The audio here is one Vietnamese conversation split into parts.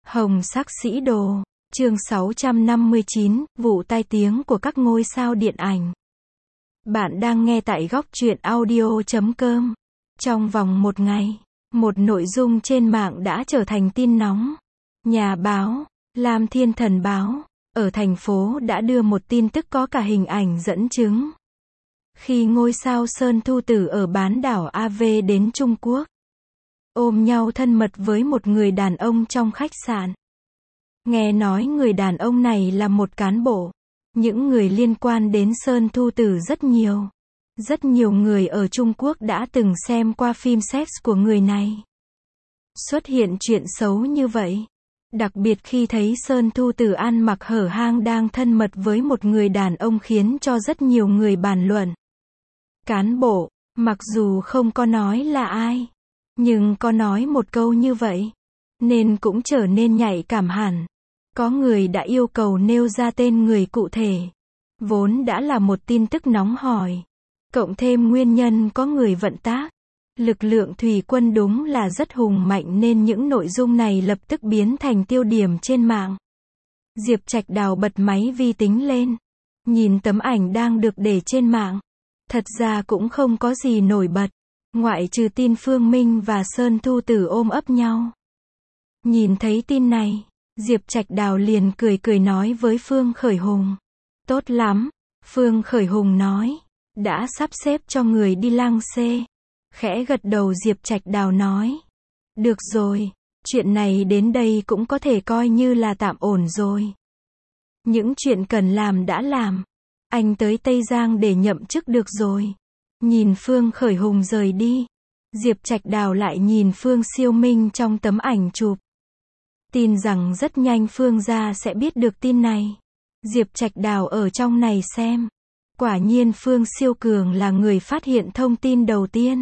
Hồng sắc sĩ đồ, chương 659, vụ tai tiếng của các ngôi sao điện ảnh. Bạn đang nghe tại góc truyện audio.com. Trong vòng một ngày, một nội dung trên mạng đã trở thành tin nóng. Nhà báo, Lam Thiên Thần Báo, ở thành phố đã đưa một tin tức có cả hình ảnh dẫn chứng. Khi ngôi sao Sơn Thu Tử ở bán đảo AV đến Trung Quốc, ôm nhau thân mật với một người đàn ông trong khách sạn. Nghe nói người đàn ông này là một cán bộ. Những người liên quan đến Sơn Thu Tử rất nhiều. Rất nhiều người ở Trung Quốc đã từng xem qua phim sex của người này. Xuất hiện chuyện xấu như vậy. Đặc biệt khi thấy Sơn Thu Tử ăn mặc hở hang đang thân mật với một người đàn ông khiến cho rất nhiều người bàn luận. Cán bộ, mặc dù không có nói là ai, nhưng có nói một câu như vậy, nên cũng trở nên nhạy cảm hẳn. Có người đã yêu cầu nêu ra tên người cụ thể. Vốn đã là một tin tức nóng hổi. Cộng thêm nguyên nhân có người vận tác. Lực lượng thủy quân đúng là rất hùng mạnh nên những nội dung này lập tức biến thành tiêu điểm trên mạng. Diệp Trạch Đào bật máy vi tính lên. Nhìn tấm ảnh đang được để trên mạng. Thật ra cũng không có gì nổi bật. Ngoại trừ tin Phương Minh và Sơn Thu Tử ôm ấp nhau. Nhìn thấy tin này, Diệp Trạch Đào liền cười nói với Phương Khởi Hùng. Tốt lắm, Phương Khởi Hùng nói. Đã sắp xếp cho người đi lăng xê. Khẽ gật đầu Diệp Trạch Đào nói. Được rồi, chuyện này đến đây cũng có thể coi như là tạm ổn rồi. Những chuyện cần làm đã làm. Anh tới Tây Giang để nhậm chức được rồi. Nhìn Phương Khởi Hùng rời đi, Diệp Trạch Đào lại nhìn Phương Siêu Minh trong tấm ảnh chụp. Tin rằng rất nhanh Phương gia sẽ biết được tin này. Diệp Trạch Đào ở trong này xem. Quả nhiên Phương Siêu Cường là người phát hiện thông tin đầu tiên.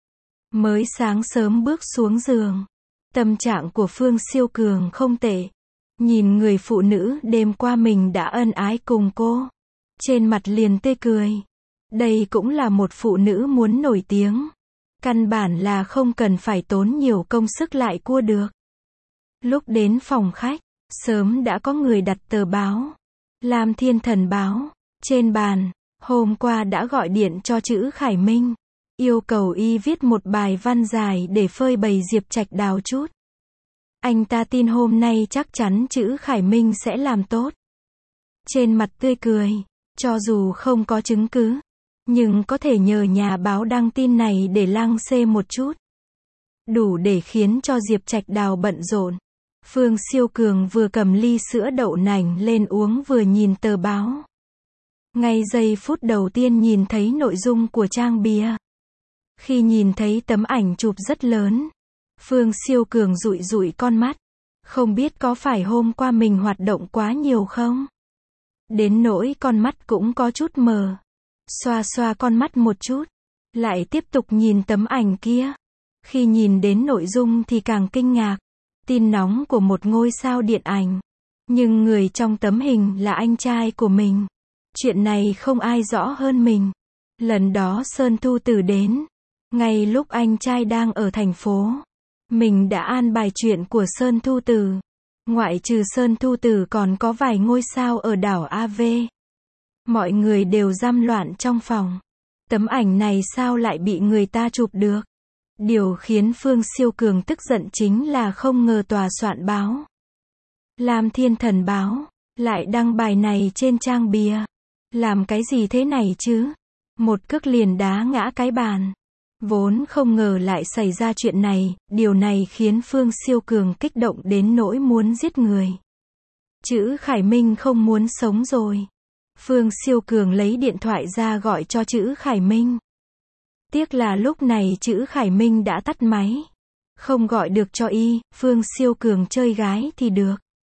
Mới sáng sớm bước xuống giường. Tâm trạng của Phương Siêu Cường không tệ. Nhìn người phụ nữ đêm qua mình đã ân ái cùng cô. Trên mặt liền tươi cười. Đây cũng là một phụ nữ muốn nổi tiếng. Căn bản là không cần phải tốn nhiều công sức lại cua được. Lúc đến phòng khách, sớm đã có người đặt tờ báo. Lam Thiên Thần Báo. Trên bàn, hôm qua đã gọi điện cho Trữ Khải Minh. Yêu cầu y viết một bài văn dài để phơi bày Diệp Trạch Đào chút. Anh ta tin hôm nay chắc chắn Trữ Khải Minh sẽ làm tốt. Trên mặt tươi cười, cho dù không có chứng cứ, nhưng có thể nhờ nhà báo đăng tin này để lăng xê một chút. Đủ để khiến cho Diệp Trạch Đào bận rộn. Phương Siêu Cường vừa cầm ly sữa đậu nành lên uống vừa nhìn tờ báo. Ngay giây phút đầu tiên nhìn thấy nội dung của trang bìa. Khi nhìn thấy tấm ảnh chụp rất lớn, Phương Siêu Cường dụi con mắt. Không biết có phải hôm qua mình hoạt động quá nhiều không? Đến nỗi con mắt cũng có chút mờ. Xoa con mắt một chút. Lại tiếp tục nhìn tấm ảnh kia. Khi nhìn đến nội dung thì càng kinh ngạc. Tin nóng của một ngôi sao điện ảnh. Nhưng người trong tấm hình là anh trai của mình. Chuyện này không ai rõ hơn mình. Lần đó Sơn Thu Tử đến. Ngay lúc anh trai đang ở thành phố. Mình đã an bài chuyện của Sơn Thu Tử. Ngoại trừ Sơn Thu Tử còn có vài ngôi sao ở đảo AV. Mọi người đều răm loạn trong phòng. Tấm ảnh này sao lại bị người ta chụp được? Điều khiến Phương Siêu Cường tức giận chính là không ngờ tòa soạn báo Lam Thiên Thần Báo lại đăng bài này trên trang bìa. Làm cái gì thế này chứ? Một cước liền đá ngã cái bàn. Vốn không ngờ lại xảy ra chuyện này, điều này khiến Phương Siêu Cường kích động đến nỗi muốn giết người. Trữ Khải Minh không muốn sống rồi. Phương Siêu Cường lấy điện thoại ra gọi cho Trữ Khải Minh. Tiếc là lúc này Trữ Khải Minh đã tắt máy. Không gọi được cho y, Phương Siêu Cường chơi gái thì được.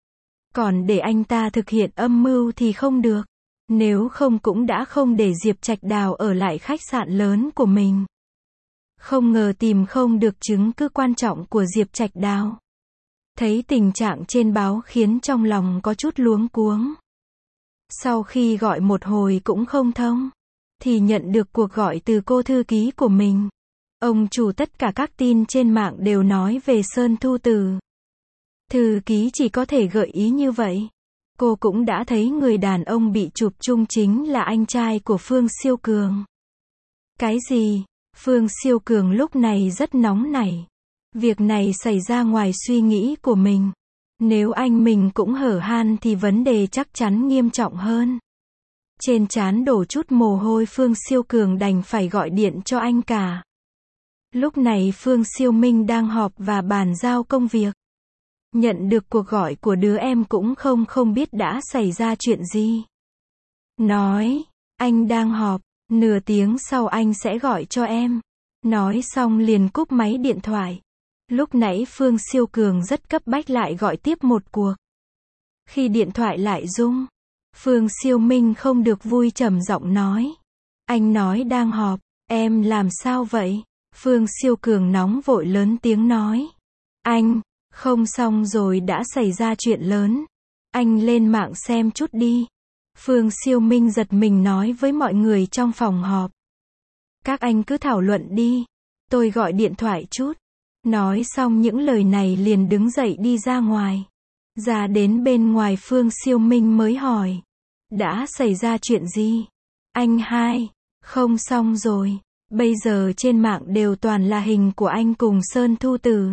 Còn để anh ta thực hiện âm mưu thì không được. Nếu không cũng đã không để Diệp Trạch Đào ở lại khách sạn lớn của mình. Không ngờ tìm không được chứng cứ quan trọng của Diệp Trạch Đào. Thấy tình trạng trên báo khiến trong lòng có chút luống cuống. Sau khi gọi một hồi cũng không thông, thì nhận được cuộc gọi từ cô thư ký của mình. Ông chủ tất cả các tin trên mạng đều nói về Sơn Thu Tử. Thư ký chỉ có thể gợi ý như vậy. Cô cũng đã thấy người đàn ông bị chụp chung chính là anh trai của Phương Siêu Cường. Cái gì? Phương Siêu Cường lúc này rất nóng nảy. Việc này xảy ra ngoài suy nghĩ của mình. Nếu anh mình cũng hở han thì vấn đề chắc chắn nghiêm trọng hơn. Trên trán đổ chút mồ hôi, Phương Siêu Cường đành phải gọi điện cho anh cả. Lúc này Phương Siêu Minh đang họp và bàn giao công việc. Nhận được cuộc gọi của đứa em cũng không biết đã xảy ra chuyện gì. Nói, anh đang họp, nửa tiếng sau anh sẽ gọi cho em. Nói xong liền cúp máy điện thoại. Lúc nãy Phương Siêu Cường rất cấp bách lại gọi tiếp một cuộc. Khi điện thoại lại rung, Phương Siêu Minh không được vui trầm giọng nói. Anh nói đang họp, em làm sao vậy? Phương Siêu Cường nóng vội lớn tiếng nói. Anh, không xong rồi, đã xảy ra chuyện lớn. Anh lên mạng xem chút đi. Phương Siêu Minh giật mình nói với mọi người trong phòng họp. Các anh cứ thảo luận đi. Tôi gọi điện thoại chút. Nói xong những lời này liền đứng dậy đi ra ngoài. Ra đến bên ngoài Phương Siêu Minh mới hỏi. Đã xảy ra chuyện gì? Anh hai, không xong rồi. Bây giờ trên mạng đều toàn là hình của anh cùng Sơn Thu Tử.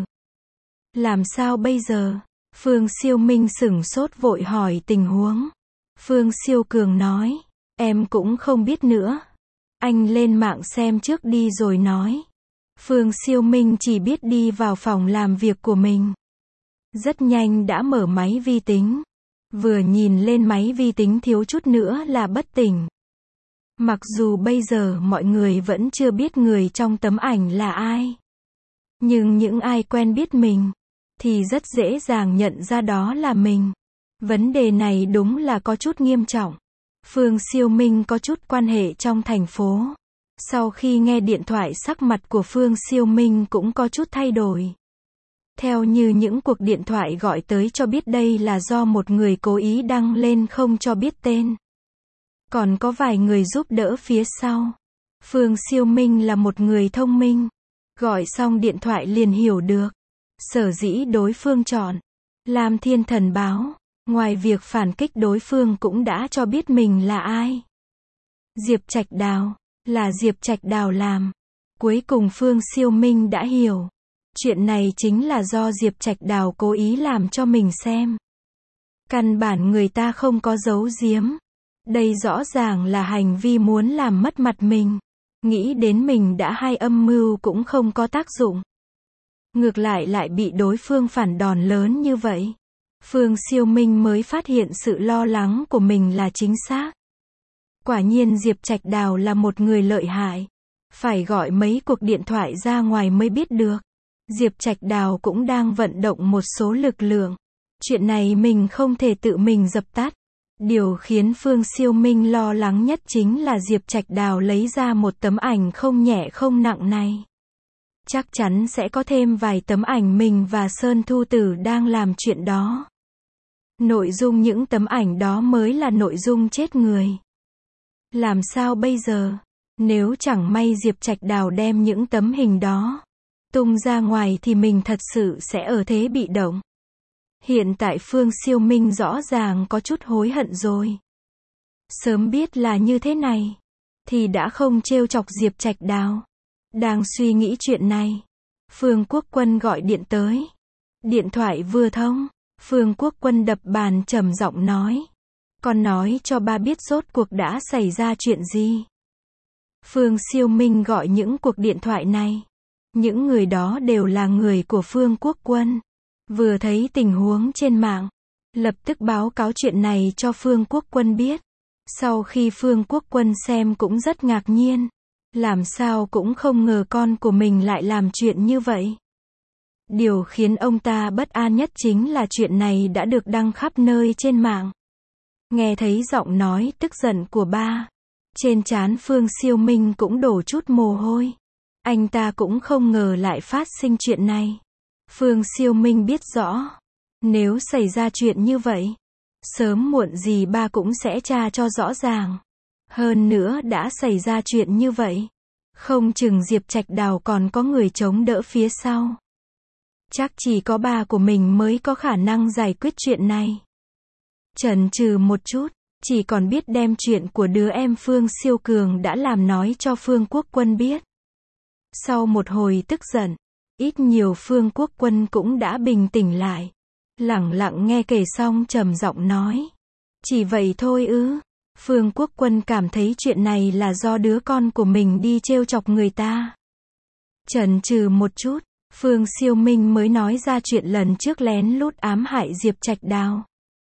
Làm sao bây giờ? Phương Siêu Minh sửng sốt vội hỏi tình huống. Phương Siêu Cường nói. Em cũng không biết nữa. Anh lên mạng xem trước đi rồi nói. Phương Siêu Minh chỉ biết đi vào phòng làm việc của mình. Rất nhanh đã mở máy vi tính. Vừa nhìn lên máy vi tính thiếu chút nữa là bất tỉnh. Mặc dù bây giờ mọi người vẫn chưa biết người trong tấm ảnh là ai. Nhưng những ai quen biết mình, thì rất dễ dàng nhận ra đó là mình. Vấn đề này đúng là có chút nghiêm trọng. Phương Siêu Minh có chút quan hệ trong thành phố. Sau khi nghe điện thoại sắc mặt của Phương Siêu Minh cũng có chút thay đổi. Theo như những cuộc điện thoại gọi tới cho biết đây là do một người cố ý đăng lên không cho biết tên. Còn có vài người giúp đỡ phía sau. Phương Siêu Minh là một người thông minh. Gọi xong điện thoại liền hiểu được. Sở dĩ đối phương chọn Lam Thiên Thần Báo. Ngoài việc phản kích, đối phương cũng đã cho biết mình là ai. Diệp Trạch Đào. Là Diệp Trạch Đào làm. Cuối cùng Phương Siêu Minh đã hiểu. Chuyện này chính là do Diệp Trạch Đào cố ý làm cho mình xem. Căn bản người ta không có giấu giếm. Đây rõ ràng là hành vi muốn làm mất mặt mình. Nghĩ đến mình đã hay âm mưu cũng không có tác dụng. Ngược lại bị đối phương phản đòn lớn như vậy. Phương Siêu Minh mới phát hiện sự lo lắng của mình là chính xác. Quả nhiên Diệp Trạch Đào là một người lợi hại. Phải gọi mấy cuộc điện thoại ra ngoài mới biết được. Diệp Trạch Đào cũng đang vận động một số lực lượng. Chuyện này mình không thể tự mình dập tắt. Điều khiến Phương Siêu Minh lo lắng nhất chính là Diệp Trạch Đào lấy ra một tấm ảnh không nhẹ không nặng này. Chắc chắn sẽ có thêm vài tấm ảnh mình và Sơn Thu Tử đang làm chuyện đó. Nội dung những tấm ảnh đó mới là nội dung chết người. Làm sao bây giờ? Nếu chẳng may Diệp Trạch Đào đem những tấm hình đó tung ra ngoài thì mình thật sự sẽ ở thế bị động. Hiện tại Phương Siêu Minh rõ ràng có chút hối hận rồi. Sớm biết là như thế này, thì đã không trêu chọc Diệp Trạch Đào. Đang suy nghĩ chuyện này, Phương Quốc Quân gọi điện tới. Điện thoại vừa thông, Phương Quốc Quân đập bàn trầm giọng nói. Con nói cho ba biết rốt cuộc đã xảy ra chuyện gì. Phương Siêu Minh gọi những cuộc điện thoại này. Những người đó đều là người của Phương Quốc Quân. Vừa thấy tình huống trên mạng, lập tức báo cáo chuyện này cho Phương Quốc Quân biết. Sau khi Phương Quốc Quân xem cũng rất ngạc nhiên. Làm sao cũng không ngờ con của mình lại làm chuyện như vậy. Điều khiến ông ta bất an nhất chính là chuyện này đã được đăng khắp nơi trên mạng. Nghe thấy giọng nói tức giận của ba, trên trán Phương Siêu Minh cũng đổ chút mồ hôi. Anh ta cũng không ngờ lại phát sinh chuyện này. Phương Siêu Minh biết rõ, nếu xảy ra chuyện như vậy, sớm muộn gì ba cũng sẽ tra cho rõ ràng. Hơn nữa đã xảy ra chuyện như vậy, không chừng Diệp Trạch Đào còn có người chống đỡ phía sau. Chắc chỉ có ba của mình mới có khả năng giải quyết chuyện này. Chần chừ một chút, chỉ còn biết đem chuyện của đứa em Phương Siêu Cường đã làm nói cho Phương Quốc Quân biết. Sau một hồi tức giận, ít nhiều Phương Quốc Quân cũng đã bình tĩnh lại. Lẳng lặng nghe kể xong trầm giọng nói. Chỉ vậy thôi ư? Phương Quốc Quân cảm thấy chuyện này là do đứa con của mình đi trêu chọc người ta. Chần chừ một chút, Phương Siêu Minh mới nói ra chuyện lần trước lén lút ám hại Diệp Trạch Đào.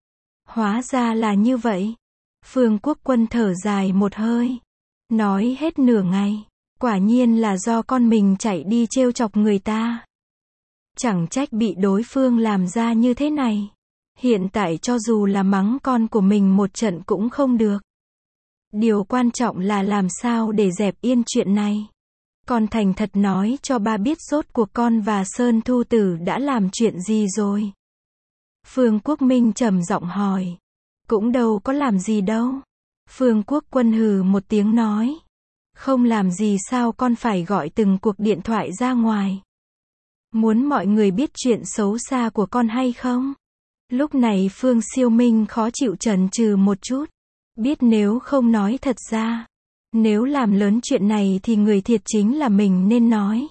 Hóa ra là như vậy. Phương Quốc Quân thở dài một hơi. Nói hết nửa ngày. Quả nhiên là do con mình chạy đi trêu chọc người ta. Chẳng trách bị đối phương làm ra như thế này. Hiện tại cho dù là mắng con của mình một trận cũng không được. Điều quan trọng là làm sao để dẹp yên chuyện này. Con thành thật nói cho ba biết rốt cuộc con và Sơn Thu Tử đã làm chuyện gì rồi. Phương Quốc Minh trầm giọng hỏi. Cũng đâu có làm gì đâu. Phương Quốc Quân hừ một tiếng nói. Không làm gì sao con phải gọi từng cuộc điện thoại ra ngoài. Muốn mọi người biết chuyện xấu xa của con hay không? Lúc này Phương Siêu Minh khó chịu chần chừ một chút. Biết nếu không nói thật ra. Nếu làm lớn chuyện này thì người thiệt chính là mình nên nói.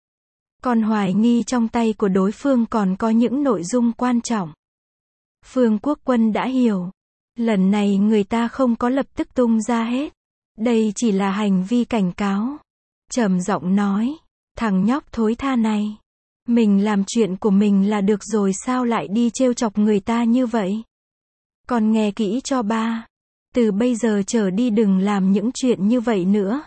Con hoài nghi trong tay của đối phương còn có những nội dung quan trọng. Phương Quốc Quân đã hiểu. Lần này người ta không có lập tức tung ra hết. Đây chỉ là hành vi cảnh cáo. Trầm giọng nói. Thằng nhóc thối tha này. Mình làm chuyện của mình là được rồi sao lại đi trêu chọc người ta như vậy? Con nghe kỹ cho ba. Từ bây giờ trở đi đừng làm những chuyện như vậy nữa.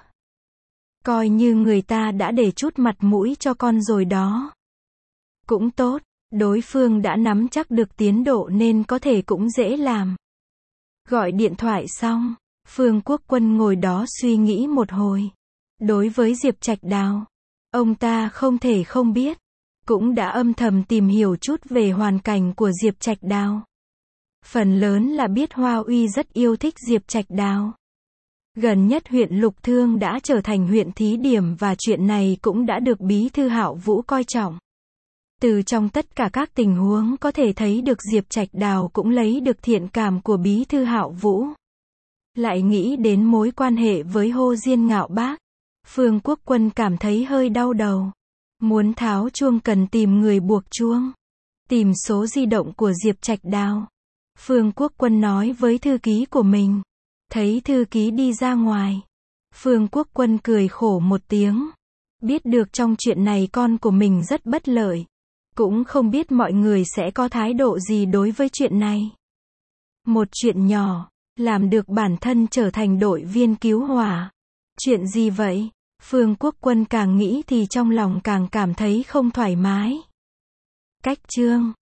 Coi như người ta đã để chút mặt mũi cho con rồi đó. Cũng tốt, đối phương đã nắm chắc được tiến độ nên có thể cũng dễ làm. Gọi điện thoại xong, Phương Quốc Quân ngồi đó suy nghĩ một hồi. Đối với Diệp Trạch Đào, ông ta không thể không biết. Cũng đã âm thầm tìm hiểu chút về hoàn cảnh của Diệp Trạch Đào. Phần lớn là biết Hoa Uy rất yêu thích Diệp Trạch Đào. Gần nhất huyện Lục Thương đã trở thành huyện thí điểm và chuyện này cũng đã được Bí thư Hạo Vũ coi trọng. Từ trong tất cả các tình huống có thể thấy được Diệp Trạch Đào cũng lấy được thiện cảm của Bí thư Hạo Vũ. Lại nghĩ đến mối quan hệ với Hồ Diên Ngạo Bác. Phương Quốc Quân cảm thấy hơi đau đầu. Muốn tháo chuông cần tìm người buộc chuông. Tìm số di động của Diệp Trạch Đào. Phương Quốc Quân nói với thư ký của mình. Thấy thư ký đi ra ngoài. Phương Quốc Quân cười khổ một tiếng. Biết được trong chuyện này con của mình rất bất lợi. Cũng không biết mọi người sẽ có thái độ gì đối với chuyện này. Một chuyện nhỏ, làm được bản thân trở thành đội viên cứu hỏa. Chuyện gì vậy? Phương Quốc Quân càng nghĩ thì trong lòng càng cảm thấy không thoải mái. Cách chương